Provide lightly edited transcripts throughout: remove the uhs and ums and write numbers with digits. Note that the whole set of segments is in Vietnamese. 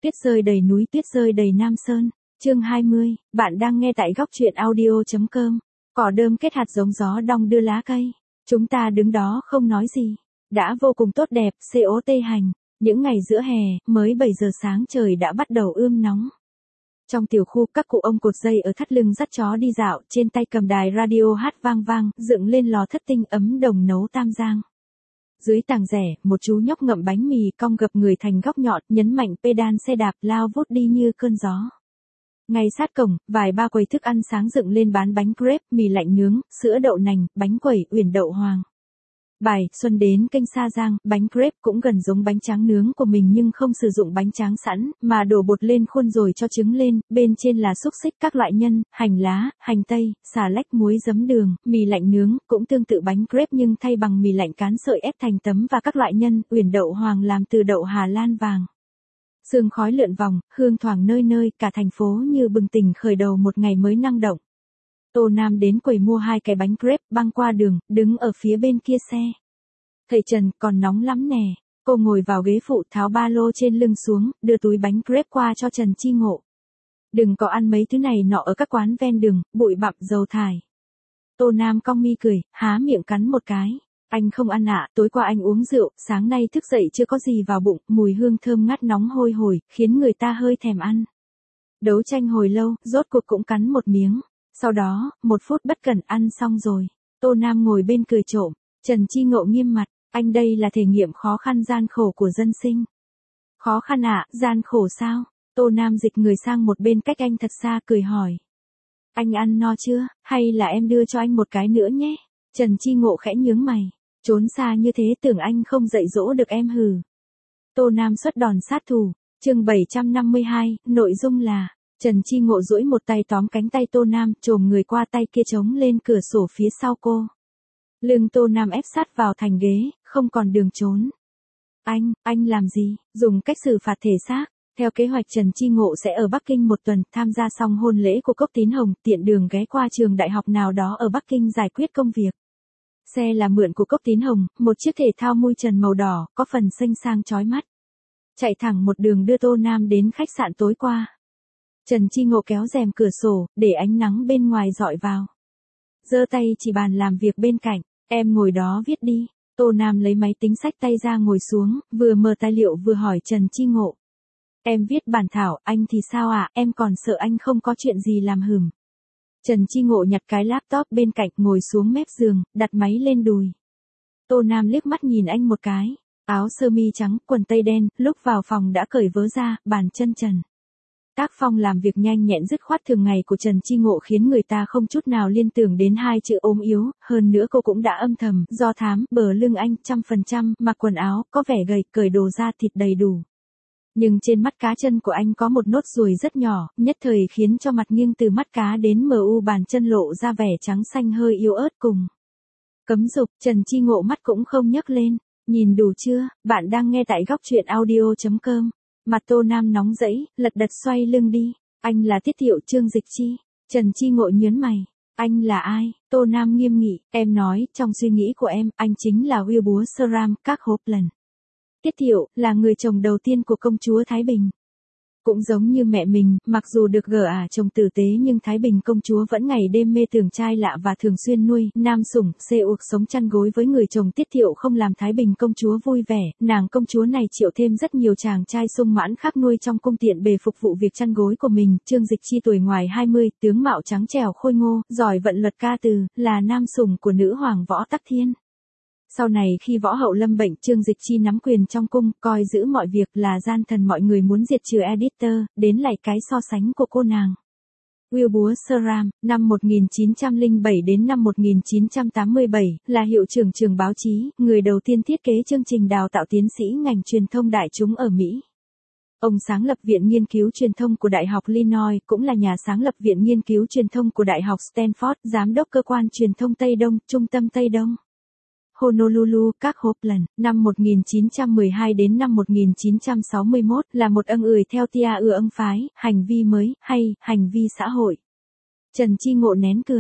Tuyết rơi đầy núi, tuyết rơi đầy Nam Sơn. Chương 20, bạn đang nghe tại góc truyện audio.com. Cỏ đơm kết hạt giống gió đong đưa lá cây. Chúng ta đứng đó không nói gì. Đã vô cùng tốt đẹp, COT hành. Những ngày giữa hè, mới 7 giờ sáng trời đã bắt đầu ươm nóng. Trong tiểu khu, các cụ ông cột dây ở thắt lưng dắt chó đi dạo, trên tay cầm đài radio hát vang vang, dựng lên lò thất tinh ấm đồng nấu tam giang. Dưới tàng rẻ, một chú nhóc ngậm bánh mì cong gập người thành góc nhọn, nhấn mạnh pedal xe đạp lao vút đi như cơn gió. Ngay sát cổng, vài ba quầy thức ăn sáng dựng lên bán bánh crepe, mì lạnh nướng, sữa đậu nành, bánh quẩy, uyển đậu hoàng. Bài Xuân đến kênh Sa Giang, bánh crepe cũng gần giống bánh tráng nướng của mình nhưng không sử dụng bánh tráng sẵn, mà đổ bột lên khuôn rồi cho trứng lên, bên trên là xúc xích các loại nhân, hành lá, hành tây, xà lách muối giấm đường, mì lạnh nướng, cũng tương tự bánh crepe nhưng thay bằng mì lạnh cán sợi ép thành tấm và các loại nhân, uyển đậu hoàng làm từ đậu Hà Lan vàng. Sương khói lượn vòng, hương thoảng nơi nơi, cả thành phố như bừng tỉnh khởi đầu một ngày mới năng động. Tô Nam đến quầy mua 2 cái bánh crepe, băng qua đường, đứng ở phía bên kia xe. Thầy Trần, còn nóng lắm nè. Cô ngồi vào ghế phụ tháo ba lô trên lưng xuống, đưa túi bánh crepe qua cho Trần Chi Ngộ. Đừng có ăn mấy thứ này nọ ở các quán ven đường, bụi bặm dầu thải. Tô Nam cong mi cười, há miệng cắn một cái. Anh không ăn ạ, tối qua anh uống rượu, sáng nay thức dậy chưa có gì vào bụng, mùi hương thơm ngát nóng hôi hổi, khiến người ta hơi thèm ăn. Đấu tranh hồi lâu, rốt cuộc cũng cắn một miếng. Sau đó, 1 phút bất cẩn ăn xong rồi. Tô Nam ngồi bên cười trộm. Trần Chi Ngộ nghiêm mặt, anh đây là thể nghiệm khó khăn gian khổ của dân sinh. Khó khăn ạ, gian khổ sao? Tô Nam dịch người sang một bên cách anh thật xa cười hỏi. Anh ăn no chưa, hay là em đưa cho anh một cái nữa nhé? Trần Chi Ngộ khẽ nhướng mày. Trốn xa như thế tưởng anh không dạy dỗ được em hừ. Tô Nam xuất đòn sát thủ. Chương 752, nội dung là Trần Chi Ngộ duỗi một tay tóm cánh tay Tô Nam, chồm người qua tay kia chống lên cửa sổ phía sau cô. Lưng Tô Nam ép sát vào thành ghế, không còn đường trốn. Anh làm gì? Dùng cách xử phạt thể xác. Theo kế hoạch Trần Chi Ngộ sẽ ở Bắc Kinh 1 tuần, tham gia xong hôn lễ của Cốc Tín Hồng, tiện đường ghé qua trường đại học nào đó ở Bắc Kinh giải quyết công việc. Xe là mượn của Cốc Tín Hồng, một chiếc thể thao mui trần màu đỏ, có phần xanh sang chói mắt. Chạy thẳng một đường đưa Tô Nam đến khách sạn tối qua. Trần Chi Ngộ kéo rèm cửa sổ, để ánh nắng bên ngoài dọi vào. Giơ tay chỉ bàn làm việc bên cạnh, em ngồi đó viết đi. Tô Nam lấy máy tính xách tay ra ngồi xuống, vừa mở tài liệu vừa hỏi Trần Chi Ngộ. Em viết bản thảo, anh thì sao ạ, em còn sợ anh không có chuyện gì làm hửm. Trần Chi Ngộ nhặt cái laptop bên cạnh ngồi xuống mép giường, đặt máy lên đùi. Tô Nam liếc mắt nhìn anh một cái, áo sơ mi trắng, quần tây đen, lúc vào phòng đã cởi vớ ra, bàn chân trần. Tác phong làm việc nhanh nhẹn dứt khoát thường ngày của Trần Chi Ngộ khiến người ta không chút nào liên tưởng đến 2 chữ ốm yếu, hơn nữa cô cũng đã âm thầm, do thám, bờ lưng anh, 100%, mặc quần áo, có vẻ gầy, cởi đồ ra thịt đầy đủ. Nhưng trên mắt cá chân của anh có một nốt ruồi rất nhỏ, nhất thời khiến cho mặt nghiêng từ mắt cá đến mu bàn chân lộ ra vẻ trắng xanh hơi yếu ớt cùng. Cấm dục, Trần Chi Ngộ mắt cũng không nhấc lên. Nhìn đủ chưa, bạn đang nghe tại góc truyện audio.com. Mặt Tô Nam nóng rẫy, lật đật xoay lưng đi. Anh là Tiết Thiệu Trương Dịch Chi. Trần Chi Ngộ nhớn mày. Anh là ai? Tô Nam nghiêm nghị. Em nói, trong suy nghĩ của em, anh chính là Will Búa Sram, các hốp lần. Tiết Thiệu, là người chồng đầu tiên của công chúa Thái Bình. Cũng giống như mẹ mình, mặc dù được gả chồng tử tế nhưng Thái Bình công chúa vẫn ngày đêm mê tưởng trai lạ và thường xuyên nuôi nam sủng, xê uộc sống chăn gối với người chồng. Tiết Thiệu không làm Thái Bình công chúa vui vẻ, nàng công chúa này triệu thêm rất nhiều chàng trai sung mãn khác nuôi trong cung tiện bề phục vụ việc chăn gối của mình. Trương Dịch Chi tuổi ngoài 20, tướng mạo trắng trẻo khôi ngô, giỏi vận luật ca từ, là nam sủng của nữ hoàng Võ Tắc Thiên. Sau này khi Võ Hậu lâm bệnh, Trương Dịch Chi nắm quyền trong cung, coi giữ mọi việc, là gian thần mọi người muốn diệt trừ editor, đến lại cái so sánh của cô nàng. Will Búa Sram, năm 1907 đến năm 1987, là hiệu trưởng trường báo chí, người đầu tiên thiết kế chương trình đào tạo tiến sĩ ngành truyền thông đại chúng ở Mỹ. Ông sáng lập Viện Nghiên cứu Truyền thông của Đại học Illinois, cũng là nhà sáng lập Viện Nghiên cứu Truyền thông của Đại học Stanford, giám đốc cơ quan truyền thông Tây Đông, Trung tâm Tây Đông. Honolulu, các hốp lần, năm 1912 đến năm 1961, là một ưng ười theo tia ưng phái, hành vi mới, hay, hành vi xã hội. Trần Chi Ngộ nén cười.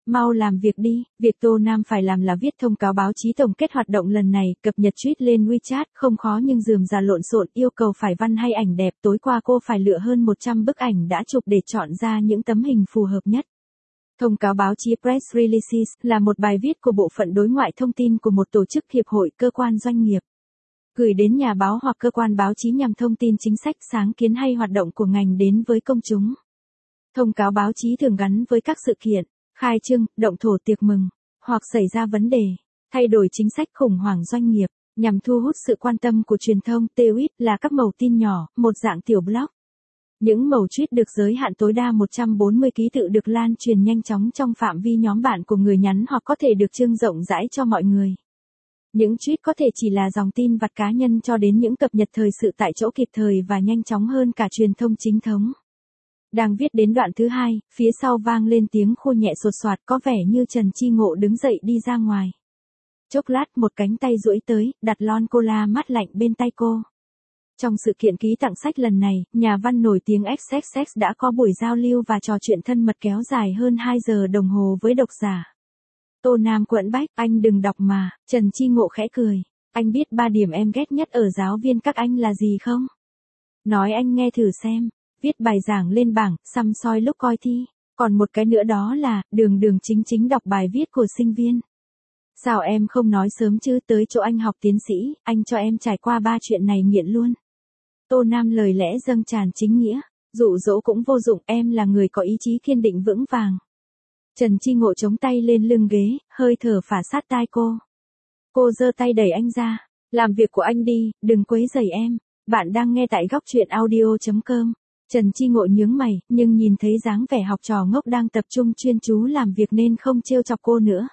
Mau làm việc đi, việc Tô Nam phải làm là viết thông cáo báo chí tổng kết hoạt động lần này, cập nhật tweet lên WeChat, không khó nhưng rườm rà lộn xộn, yêu cầu phải văn hay ảnh đẹp. Tối qua cô phải lựa hơn 100 bức ảnh đã chụp để chọn ra những tấm hình phù hợp nhất. Thông cáo báo chí Press Releases là một bài viết của Bộ phận Đối ngoại Thông tin của một tổ chức, hiệp hội, cơ quan, doanh nghiệp, gửi đến nhà báo hoặc cơ quan báo chí nhằm thông tin chính sách, sáng kiến hay hoạt động của ngành đến với công chúng. Thông cáo báo chí thường gắn với các sự kiện, khai trương, động thổ, tiệc mừng, hoặc xảy ra vấn đề, thay đổi chính sách, khủng hoảng doanh nghiệp, nhằm thu hút sự quan tâm của truyền thông. Tweet là các mẩu tin nhỏ, một dạng tiểu blog. Những mẩu tweet được giới hạn tối đa 140 ký tự được lan truyền nhanh chóng trong phạm vi nhóm bạn của người nhắn hoặc có thể được trưng rộng rãi cho mọi người. Những tweet có thể chỉ là dòng tin vặt cá nhân cho đến những cập nhật thời sự tại chỗ kịp thời và nhanh chóng hơn cả truyền thông chính thống. Đang viết đến đoạn thứ hai, phía sau vang lên tiếng khua nhẹ sột soạt, có vẻ như Trần Chi Ngộ đứng dậy đi ra ngoài. Chốc lát một cánh tay duỗi tới, đặt lon cola mát lạnh bên tay cô. Trong sự kiện ký tặng sách lần này, nhà văn nổi tiếng XXX đã có buổi giao lưu và trò chuyện thân mật kéo dài hơn 2 giờ đồng hồ với độc giả. Tô Nam quẫn bách, anh đừng đọc mà. Trần Chi Ngộ khẽ cười. Anh biết 3 điểm em ghét nhất ở giáo viên các anh là gì không? Nói anh nghe thử xem. Viết bài giảng lên bảng, săm soi lúc coi thi. Còn một cái nữa đó là, đường đường chính chính đọc bài viết của sinh viên. Sao em không nói sớm chứ, tới chỗ anh học tiến sĩ, anh cho em trải qua 3 chuyện này nghiện luôn. Tô Nam lời lẽ dâng tràn chính nghĩa. Dụ dỗ cũng vô dụng, em là người có ý chí kiên định vững vàng. Trần Chi Ngộ chống tay lên lưng ghế, hơi thở phả sát tai cô. Cô giơ tay đẩy anh ra. Làm việc của anh đi, đừng quấy rầy em. Bạn đang nghe tại góc truyện audio.com. Trần Chi Ngộ nhướng mày, nhưng nhìn thấy dáng vẻ học trò ngốc đang tập trung chuyên chú làm việc nên không trêu chọc cô nữa.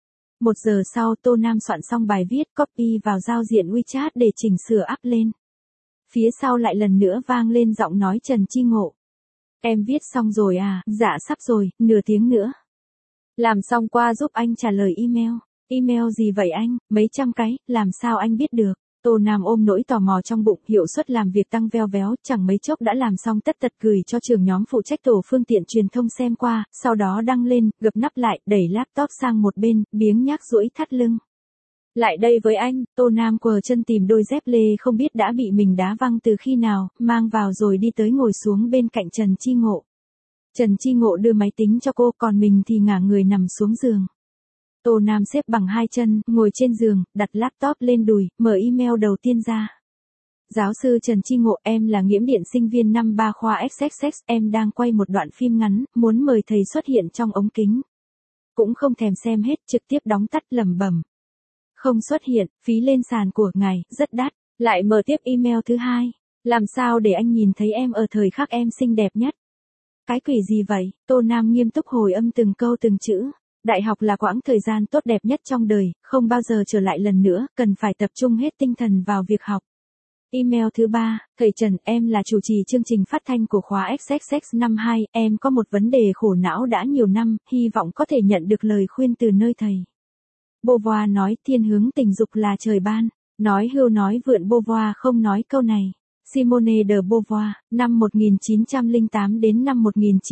1 giờ sau, Tô Nam soạn xong bài viết, copy vào giao diện WeChat để chỉnh sửa up lên. Phía sau lại lần nữa vang lên giọng nói Trần Chi Ngộ. Em viết xong rồi à? Dạ sắp rồi, nửa tiếng nữa. Làm xong qua giúp anh trả lời email. Email gì vậy anh? Mấy trăm cái, làm sao anh biết được? Tô Nam ôm nỗi tò mò trong bụng, hiệu suất làm việc tăng veo véo, chẳng mấy chốc đã làm xong tất tật gửi cho trưởng nhóm phụ trách tổ phương tiện truyền thông xem qua, sau đó đăng lên, gập nắp lại, đẩy laptop sang một bên, biếng nhác duỗi thắt lưng. Lại đây với anh. Tô Nam quờ chân tìm đôi dép lê không biết đã bị mình đá văng từ khi nào, mang vào rồi đi tới ngồi xuống bên cạnh Trần Chi Ngộ. Trần Chi Ngộ đưa máy tính cho cô, còn mình thì ngả người nằm xuống giường. Tô Nam xếp bằng 2 chân, ngồi trên giường, đặt laptop lên đùi, mở email đầu tiên ra. Giáo sư Trần Chi Ngộ, em là nghiễm điện sinh viên năm 3 khoa XXX, em đang quay một đoạn phim ngắn, muốn mời thầy xuất hiện trong ống kính. Cũng không thèm xem hết, trực tiếp đóng tắt lẩm bẩm. Không xuất hiện, phí lên sàn của ngài, rất đắt. Lại mở tiếp email thứ 2. Làm sao để anh nhìn thấy em ở thời khắc em xinh đẹp nhất? Cái quỷ gì vậy? Tô Nam nghiêm túc hồi âm từng câu từng chữ. Đại học là quãng thời gian tốt đẹp nhất trong đời, không bao giờ trở lại lần nữa, cần phải tập trung hết tinh thần vào việc học. Email thứ 3, thầy Trần, em là chủ trì chương trình phát thanh của khóa XXX năm 2, em có một vấn đề khổ não đã nhiều năm, hy vọng có thể nhận được lời khuyên từ nơi thầy. Beauvoir nói thiên hướng tình dục là trời ban, nói hưu nói vượn Beauvoir không nói câu này. Simone de Beauvoir, năm 1908 đến năm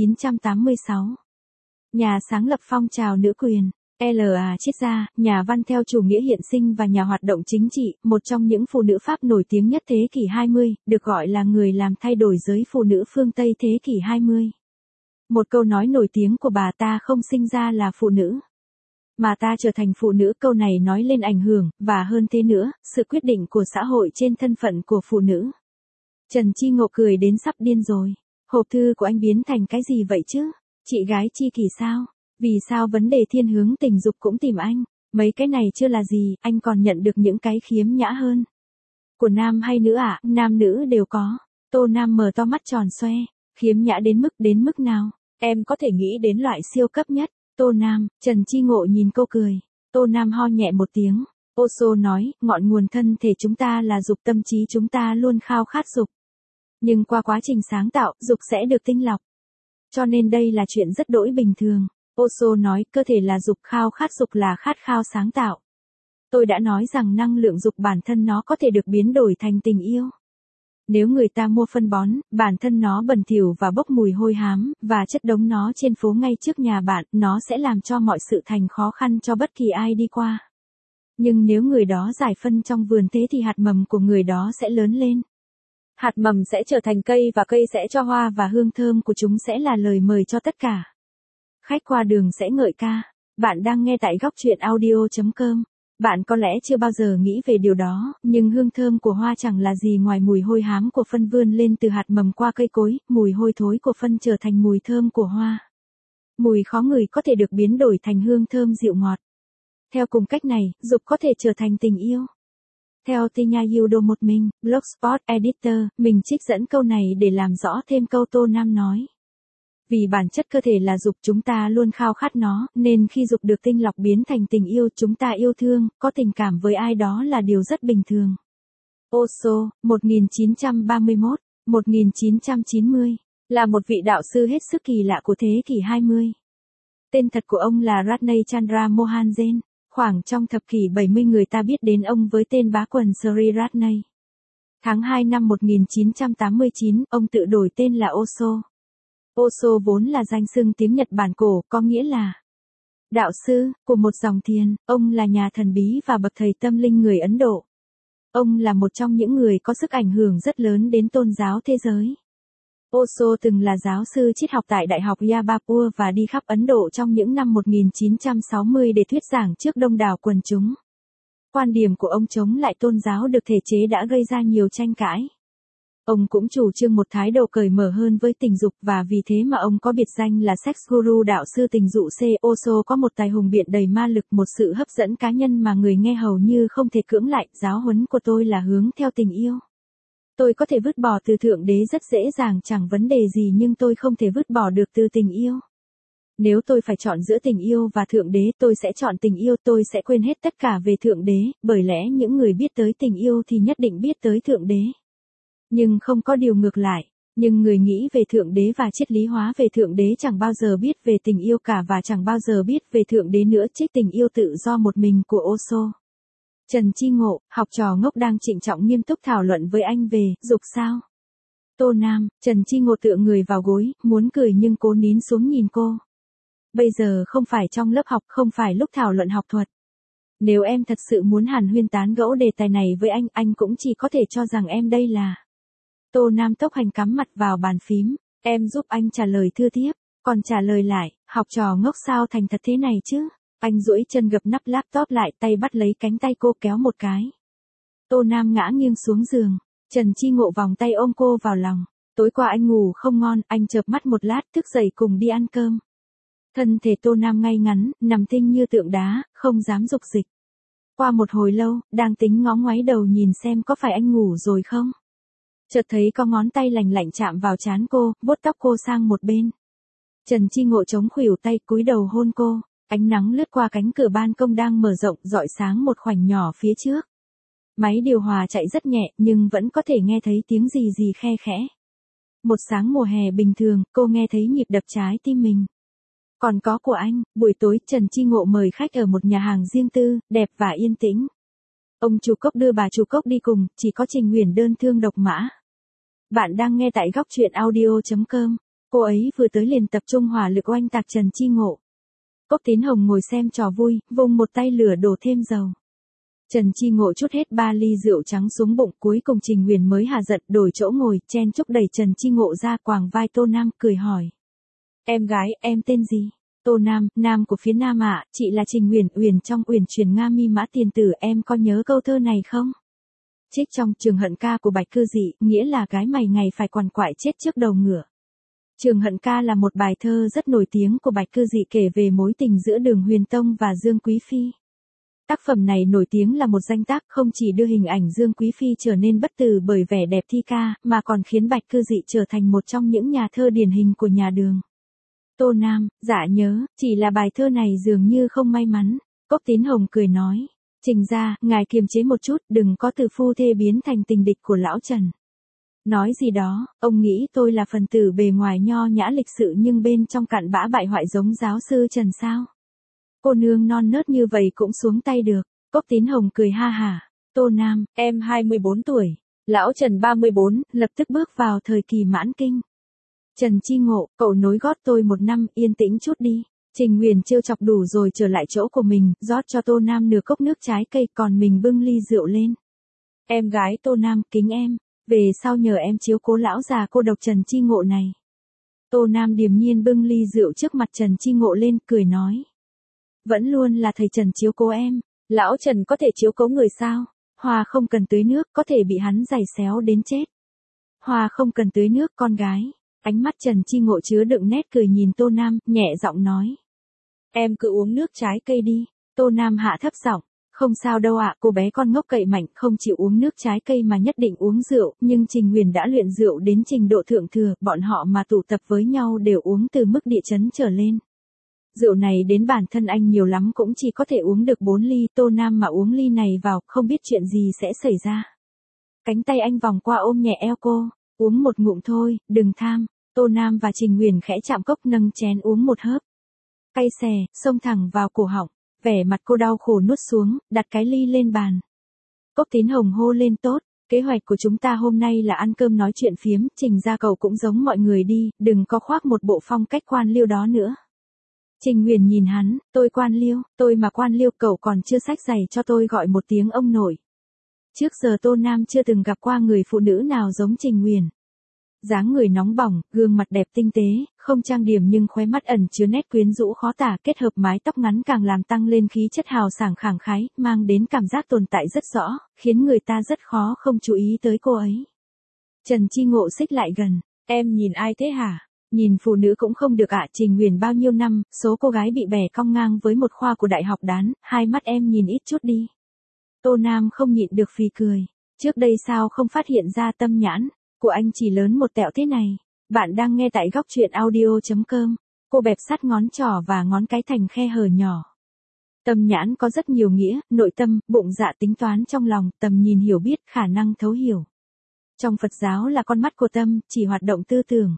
1986. Nhà sáng lập phong trào nữ quyền. L.A. Triết gia, nhà văn theo chủ nghĩa hiện sinh và nhà hoạt động chính trị, một trong những phụ nữ Pháp nổi tiếng nhất thế kỷ 20, được gọi là người làm thay đổi giới phụ nữ phương Tây thế kỷ 20. Một câu nói nổi tiếng của bà: ta không sinh ra là phụ nữ, mà ta trở thành phụ nữ. Câu này nói lên ảnh hưởng, và hơn thế nữa, sự quyết định của xã hội trên thân phận của phụ nữ. Trần Chi Ngộ cười đến sắp điên rồi. Hộp thư của anh biến thành cái gì vậy chứ? Chị gái chi kỷ sao? Vì sao vấn đề thiên hướng tình dục cũng tìm anh? Mấy cái này chưa là gì, anh còn nhận được những cái khiếm nhã hơn. Của nam hay nữ ạ? Nam nữ đều có. Tô Nam mở to mắt tròn xoe. Khiếm nhã đến mức nào? Em có thể nghĩ đến loại siêu cấp nhất. Tô Nam, Trần Chi Ngộ nhìn cô cười. Tô Nam ho nhẹ một tiếng. Osho nói, ngọn nguồn thân thể chúng ta là dục, tâm trí chúng ta luôn khao khát dục. Nhưng qua quá trình sáng tạo, dục sẽ được tinh lọc. Cho nên đây là chuyện rất đỗi bình thường. Osho nói, cơ thể là dục, khao khát dục là khát khao sáng tạo. Tôi đã nói rằng năng lượng dục bản thân nó có thể được biến đổi thành tình yêu. Nếu người ta mua phân bón, bản thân nó bẩn thỉu và bốc mùi hôi hám, và chất đống nó trên phố ngay trước nhà bạn, nó sẽ làm cho mọi sự thành khó khăn cho bất kỳ ai đi qua. Nhưng nếu người đó rải phân trong vườn thế thì hạt mầm của người đó sẽ lớn lên. Hạt mầm sẽ trở thành cây và cây sẽ cho hoa và hương thơm của chúng sẽ là lời mời cho tất cả. Khách qua đường sẽ ngợi ca. Bạn đang nghe tại góc truyện audio.com. Bạn có lẽ chưa bao giờ nghĩ về điều đó, nhưng hương thơm của hoa chẳng là gì ngoài mùi hôi hám của phân vươn lên từ hạt mầm qua cây cối, mùi hôi thối của phân trở thành mùi thơm của hoa. Mùi khó ngửi có thể được biến đổi thành hương thơm dịu ngọt. Theo cùng cách này, dục có thể trở thành tình yêu. Theo Tina Yudo một mình, Blogspot Editor, mình trích dẫn câu này để làm rõ thêm câu Tô Nam nói. Vì bản chất cơ thể là dục chúng ta luôn khao khát nó, nên khi dục được tinh lọc biến thành tình yêu chúng ta yêu thương, có tình cảm với ai đó là điều rất bình thường. Osho, 1931-1990, là một vị đạo sư hết sức kỳ lạ của thế kỷ 20. Tên thật của ông là Ratnay Chandra Mohan Jain. Khoảng trong thập kỷ 70 người ta biết đến ông với tên bá quần Sri Ratnay. Tháng 2 năm 1989, ông tự đổi tên là Osho. Osho vốn là danh xưng tiếng Nhật Bản cổ, có nghĩa là đạo sư của một dòng thiền. Ông là nhà thần bí và bậc thầy tâm linh người Ấn Độ. Ông là một trong những người có sức ảnh hưởng rất lớn đến tôn giáo thế giới. Osho từng là giáo sư triết học tại Đại học Jaipur và đi khắp Ấn Độ trong những năm 1960 để thuyết giảng trước đông đảo quần chúng. Quan điểm của ông chống lại tôn giáo được thể chế đã gây ra nhiều tranh cãi. Ông cũng chủ trương một thái độ cởi mở hơn với tình dục và vì thế mà ông có biệt danh là Sex Guru đạo sư tình dụ C. Osho có một tài hùng biện đầy ma lực, một sự hấp dẫn cá nhân mà người nghe hầu như không thể cưỡng lại. Giáo huấn của tôi là hướng theo tình yêu. Tôi có thể vứt bỏ từ Thượng Đế rất dễ dàng chẳng vấn đề gì nhưng tôi không thể vứt bỏ được từ tình yêu. Nếu tôi phải chọn giữa tình yêu và Thượng Đế tôi sẽ chọn tình yêu, tôi sẽ quên hết tất cả về Thượng Đế, bởi lẽ những người biết tới tình yêu thì nhất định biết tới Thượng Đế. Nhưng không có điều ngược lại, nhưng người nghĩ về Thượng Đế và triết lý hóa về Thượng Đế chẳng bao giờ biết về tình yêu cả và chẳng bao giờ biết về Thượng Đế nữa. Trích tình yêu tự do một mình của Osho. Trần Chi Ngộ, học trò ngốc đang trịnh trọng nghiêm túc thảo luận với anh về dục sao. Tô Nam, Trần Chi Ngộ tựa người vào gối, muốn cười nhưng cố nín xuống nhìn cô. Bây giờ không phải trong lớp học, không phải lúc thảo luận học thuật. Nếu em thật sự muốn hàn huyên tán gẫu đề tài này với anh cũng chỉ có thể cho rằng em đây là. Tô Nam tốc hành cắm mặt vào bàn phím, em giúp anh trả lời thưa thiếp, còn trả lời lại, học trò ngốc sao thành thật thế này chứ. Anh duỗi chân gập nắp laptop lại, tay bắt lấy cánh tay cô kéo một cái. Tô Nam ngã nghiêng xuống giường, Trần Chi Ngộ vòng tay ôm cô vào lòng. Tối qua anh ngủ không ngon, anh chợp mắt một lát thức dậy cùng đi ăn cơm. Thân thể Tô Nam ngay ngắn, nằm tinh như tượng đá, không dám dục dịch. Qua một hồi lâu, đang tính ngó ngoáy đầu nhìn xem có phải anh ngủ rồi không. Chợt thấy có ngón tay lành lạnh chạm vào trán cô, vuốt tóc cô sang một bên. Trần Chi Ngộ chống khuỷu tay cúi đầu hôn cô. Ánh nắng lướt qua cánh cửa ban công đang mở rộng, rọi sáng một khoảnh nhỏ phía trước. Máy điều hòa chạy rất nhẹ nhưng vẫn có thể nghe thấy tiếng gì gì khe khẽ. Một sáng mùa hè bình thường, cô nghe thấy nhịp đập trái tim mình. Còn có của anh, buổi tối Trần Chi Ngộ mời khách ở một nhà hàng riêng tư, đẹp và yên tĩnh. Ông chủ Cốc đưa bà chủ Cốc đi cùng, chỉ có Trình Uyển đơn thương độc mã. Bạn đang nghe tại góc truyện audio.com. Cô ấy vừa tới liền tập trung hỏa lực oanh tạc Trần Chi Ngộ. Cốc Tín Hồng ngồi xem trò vui, vung một tay lửa đổ thêm dầu. Trần Chi Ngộ trút hết 3 ly rượu trắng xuống bụng, cuối cùng Trình Uyển mới hà giận đổi chỗ ngồi, chen chúc đẩy Trần Chi Ngộ ra, quàng vai Tô Nam, cười hỏi. Em gái, em tên gì? Tô Nam, Nam của phía Nam ạ, chị là Trình Uyển, Uyển trong Uyển chuyển Nga mi mã tiền tử, em có nhớ câu thơ này không? Trích trong Trường Hận Ca của Bạch Cư Dị, nghĩa là gái mày ngày phải quằn quại chết trước đầu ngựa. Trường Hận Ca là một bài thơ rất nổi tiếng của Bạch Cư Dị kể về mối tình giữa Đường Huyền Tông và Dương Quý Phi. Tác phẩm này nổi tiếng là một danh tác không chỉ đưa hình ảnh Dương Quý Phi trở nên bất tử bởi vẻ đẹp thi ca, mà còn khiến Bạch Cư Dị trở thành một trong những nhà thơ điển hình của nhà Đường. Tô Nam, dạ nhớ, chỉ là bài thơ này dường như không may mắn. Cốc Tín Hồng cười nói, Trình gia, ngài kiềm chế một chút, đừng có từ phu thê biến thành tình địch của lão Trần. Nói gì đó, ông nghĩ tôi là phần tử bề ngoài nho nhã lịch sự nhưng bên trong cặn bã bại hoại giống giáo sư Trần sao? Cô nương non nớt như vậy cũng xuống tay được. Cốc Tín Hồng cười ha hả. Tô Nam, em 24 tuổi. Lão Trần 34, lập tức bước vào thời kỳ mãn kinh. Trần Chi Ngộ, cậu nối gót tôi 1 năm, yên tĩnh chút đi. Trình Nguyền trêu chọc đủ rồi trở lại chỗ của mình, rót cho Tô Nam nửa cốc nước trái cây còn mình bưng ly rượu lên. Em gái Tô Nam, kính em, về sau nhờ em chiếu cố lão già cô độc Trần Chi Ngộ này. Tô Nam điềm nhiên bưng ly rượu trước mặt Trần Chi Ngộ lên, cười nói. Vẫn luôn là thầy Trần chiếu cố em, lão Trần có thể chiếu cố người sao? Hoa không cần tưới nước, có thể bị hắn giày xéo đến chết. Hoa không cần tưới nước con gái. Ánh mắt Trần Chi Ngộ chứa đựng nét cười nhìn Tô Nam, nhẹ giọng nói. Em cứ uống nước trái cây đi. Tô Nam hạ thấp giọng. Không sao đâu ạ, cô bé con ngốc cậy mạnh không chịu uống nước trái cây mà nhất định uống rượu, nhưng Trình Nguyền đã luyện rượu đến trình độ thượng thừa, bọn họ mà tụ tập với nhau đều uống từ mức địa chấn trở lên. Rượu này đến bản thân anh nhiều lắm cũng chỉ có thể uống được 4 ly, Tô Nam mà uống ly này vào, không biết chuyện gì sẽ xảy ra. Cánh tay anh vòng qua ôm nhẹ eo cô, uống một ngụm thôi, đừng tham. Tô Nam và Trình Nguyền khẽ chạm cốc nâng chén uống một hớp. Cay xè, xông thẳng vào cổ họng, vẻ mặt cô đau khổ nuốt xuống, đặt cái ly lên bàn. Cốc Tín Hồng hô lên tốt, kế hoạch của chúng ta hôm nay là ăn cơm nói chuyện phiếm, Trình ra cậu cũng giống mọi người đi, đừng có khoác một bộ phong cách quan liêu đó nữa. Trình Nguyền nhìn hắn, tôi quan liêu, tôi mà quan liêu cậu còn chưa xách giày cho tôi gọi một tiếng ông nội. Trước giờ Tô Nam chưa từng gặp qua người phụ nữ nào giống Trình Nguyền. Dáng người nóng bỏng, gương mặt đẹp tinh tế, không trang điểm nhưng khóe mắt ẩn chứa nét quyến rũ khó tả, kết hợp mái tóc ngắn càng làm tăng lên khí chất hào sảng khẳng khái, mang đến cảm giác tồn tại rất rõ, khiến người ta rất khó không chú ý tới cô ấy. Trần Chi Ngộ xích lại gần, em nhìn ai thế hả? Nhìn phụ nữ cũng không được ạ, Trình Nguyền bao nhiêu năm, số cô gái bị bẻ cong ngang với một khoa của đại học đán, hai mắt em nhìn ít chút đi. Tô Nam không nhịn được phì cười, trước đây sao không phát hiện ra tâm nhãn của anh chỉ lớn một tẹo thế này. Bạn đang nghe tại góc truyện audio.com. Cô bẹp sát ngón trỏ và ngón cái thành khe hở nhỏ. Tâm nhãn có rất nhiều nghĩa, nội tâm, bụng dạ tính toán trong lòng, tầm nhìn hiểu biết, khả năng thấu hiểu. Trong Phật giáo là con mắt của tâm, chỉ hoạt động tư tưởng.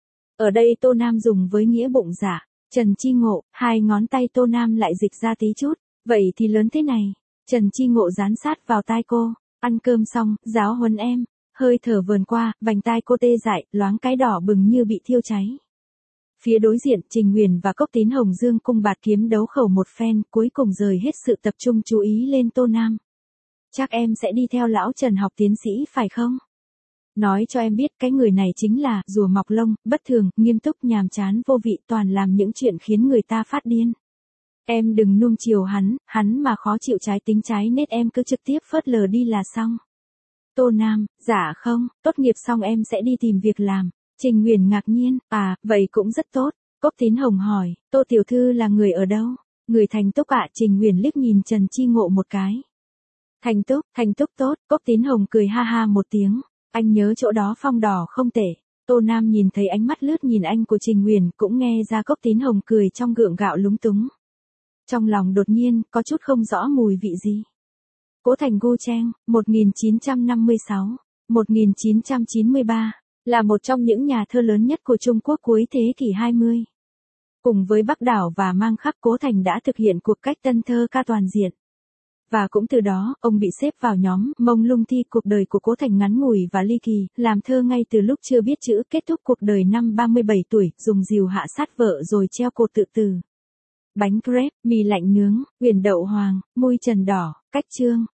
Ở đây Tô Nam dùng với nghĩa bụng dạ. Trần Chi Ngộ, hai ngón tay Tô Nam lại dịch ra tí chút, vậy thì lớn thế này. Trần Chi Ngộ dán sát vào tai cô, ăn cơm xong, giáo huấn em. Hơi thở vờn qua, vành tai cô tê dại, loáng cái đỏ bừng như bị thiêu cháy. Phía đối diện, Trình Nguyền và Cốc Tín Hồng dương cung bạt kiếm đấu khẩu một phen, cuối cùng rời hết sự tập trung chú ý lên Tô Nam. Chắc em sẽ đi theo lão Trần học tiến sĩ phải không? Nói cho em biết cái người này chính là rùa mọc lông, bất thường, nghiêm túc, nhàm chán, vô vị, toàn làm những chuyện khiến người ta phát điên. Em đừng nuông chiều hắn mà khó chịu trái tính trái nết em cứ trực tiếp phớt lờ đi là xong. Tô Nam, dạ không, tốt nghiệp xong em sẽ đi tìm việc làm. Trình Nguyền ngạc nhiên, à, vậy cũng rất tốt. Cốc Tín Hồng hỏi, Tô tiểu thư là người ở đâu? Người Thành Túc ạ. Trình Nguyền liếc nhìn Trần Chi Ngộ một cái. Thành Túc tốt. Cốc Tín Hồng cười ha ha một tiếng. Anh nhớ chỗ đó phong đỏ không tệ. Tô Nam nhìn thấy ánh mắt lướt nhìn anh của Trình Nguyền, cũng nghe ra Cốc Tín Hồng cười trong gượng gạo lúng túng. Trong lòng đột nhiên, có chút không rõ mùi vị gì. Cố Thành Gu Cheng, 1956-1993, là một trong những nhà thơ lớn nhất của Trung Quốc cuối thế kỷ 20. Cùng với Bắc Đảo và Mang Khắc, Cố Thành đã thực hiện cuộc cách tân thơ ca toàn diện. Và cũng từ đó, ông bị xếp vào nhóm mông lung thi. Cuộc đời của Cố Thành ngắn ngủi và ly kỳ, làm thơ ngay từ lúc chưa biết chữ, kết thúc cuộc đời năm 37 tuổi, dùng rìu hạ sát vợ rồi treo cột tự tử. Bánh crepe, mì lạnh nướng, huyền đậu hoàng, môi trần đỏ, cách chương.